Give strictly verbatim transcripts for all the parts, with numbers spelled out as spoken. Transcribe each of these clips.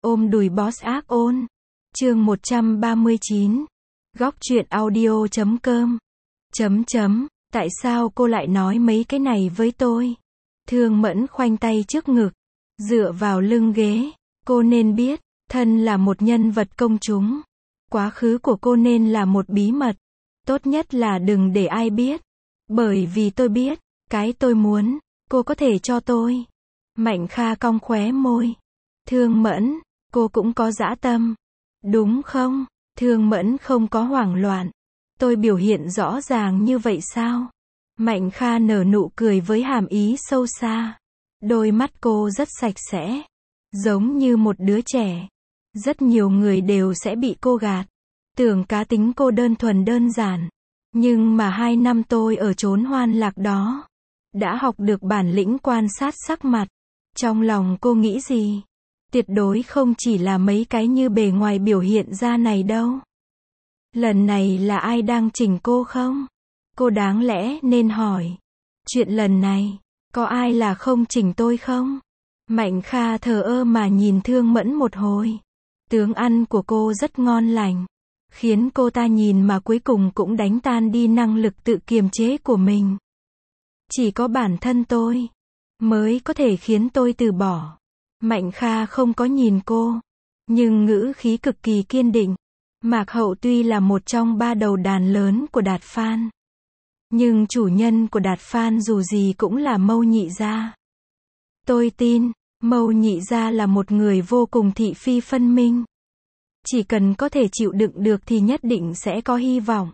Ôm đùi boss ác ôn. Chương một trăm ba mươi chín. Góc truyện audio chấm com. Chấm chấm. Tại sao cô lại nói mấy cái này với tôi? Thương Mẫn khoanh tay trước ngực, dựa vào lưng ghế. Cô nên biết, thân là một nhân vật công chúng. Quá khứ của cô nên là một bí mật. Tốt nhất là đừng để ai biết. Bởi vì tôi biết, cái tôi muốn, cô có thể cho tôi. Mạnh Kha cong khóe môi. Thương Mẫn, cô cũng có dã tâm. Đúng không? Thương Mẫn không có hoảng loạn. Tôi biểu hiện rõ ràng như vậy sao? Mạnh Kha nở nụ cười với hàm ý sâu xa. Đôi mắt cô rất sạch sẽ, giống như một đứa trẻ. Rất nhiều người đều sẽ bị cô gạt, tưởng cá tính cô đơn thuần đơn giản. Nhưng mà hai năm tôi ở chốn hoan lạc đó, đã học được bản lĩnh quan sát sắc mặt. Trong lòng cô nghĩ gì? Tuyệt đối không chỉ là mấy cái như bề ngoài biểu hiện ra này đâu. Lần này là ai đang chỉnh cô không? Cô đáng lẽ nên hỏi. Chuyện lần này, có ai là không chỉnh tôi không? Mạnh Kha thờ ơ mà nhìn Thương Mẫn một hồi. Tướng ăn của cô rất ngon lành, khiến cô ta nhìn mà cuối cùng cũng đánh tan đi năng lực tự kiềm chế của mình. Chỉ có bản thân tôi mới có thể khiến tôi từ bỏ. Mạnh Kha không có nhìn cô, nhưng ngữ khí cực kỳ kiên định. Mạc Hậu tuy là một trong ba đầu đàn lớn của Đạt Phan, nhưng chủ nhân của Đạt Phan dù gì cũng là Mâu Nhị Gia. Tôi tin, Mâu Nhị Gia là một người vô cùng thị phi phân minh. Chỉ cần có thể chịu đựng được thì nhất định sẽ có hy vọng.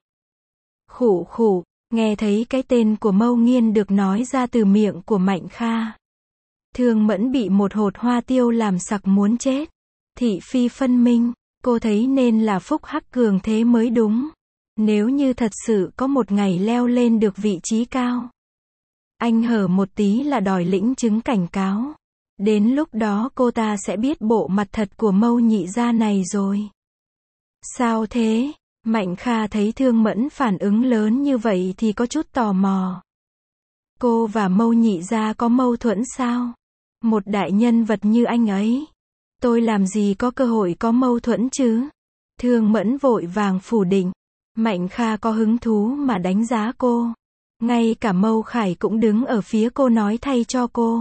Khụ khụ, nghe thấy cái tên của Mâu Nghiên được nói ra từ miệng của Mạnh Kha. Thương Mẫn bị một hột hoa tiêu làm sặc muốn chết. Thị phi phân minh, cô thấy nên là phúc hắc cường thế mới đúng. Nếu như thật sự có một ngày leo lên được vị trí cao, anh hở một tí là đòi lĩnh chứng cảnh cáo. Đến lúc đó cô ta sẽ biết bộ mặt thật của Mâu Nhị Gia này rồi. Sao thế? Mạnh Kha thấy Thương Mẫn phản ứng lớn như vậy thì có chút tò mò. Cô và Mâu Nhị Gia có mâu thuẫn sao? Một đại nhân vật như anh ấy, tôi làm gì có cơ hội có mâu thuẫn chứ? Thương Mẫn vội vàng phủ định. Mạnh Kha có hứng thú mà đánh giá cô. Ngay cả Mâu Khải cũng đứng ở phía cô nói thay cho cô.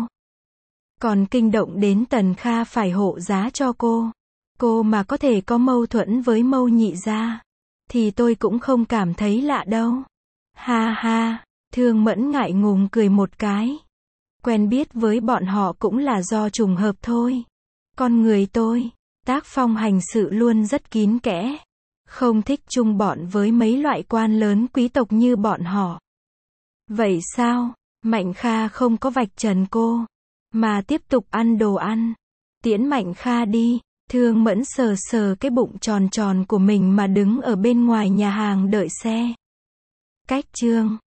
Còn kinh động đến Tần Kha phải hộ giá cho cô. Cô mà có thể có mâu thuẫn với Mâu Nhị Gia, thì tôi cũng không cảm thấy lạ đâu. Ha ha, Thương Mẫn ngại ngùng cười một cái. Quen biết với bọn họ cũng là do trùng hợp thôi. Con người tôi, tác phong hành sự luôn rất kín kẽ. Không thích chung bọn với mấy loại quan lớn quý tộc như bọn họ. Vậy sao? Mạnh Kha không có vạch trần cô, mà tiếp tục ăn đồ ăn. Tiễn Mạnh Kha đi. Thương Mẫn sờ sờ cái bụng tròn tròn của mình mà đứng ở bên ngoài nhà hàng đợi xe. Cách chương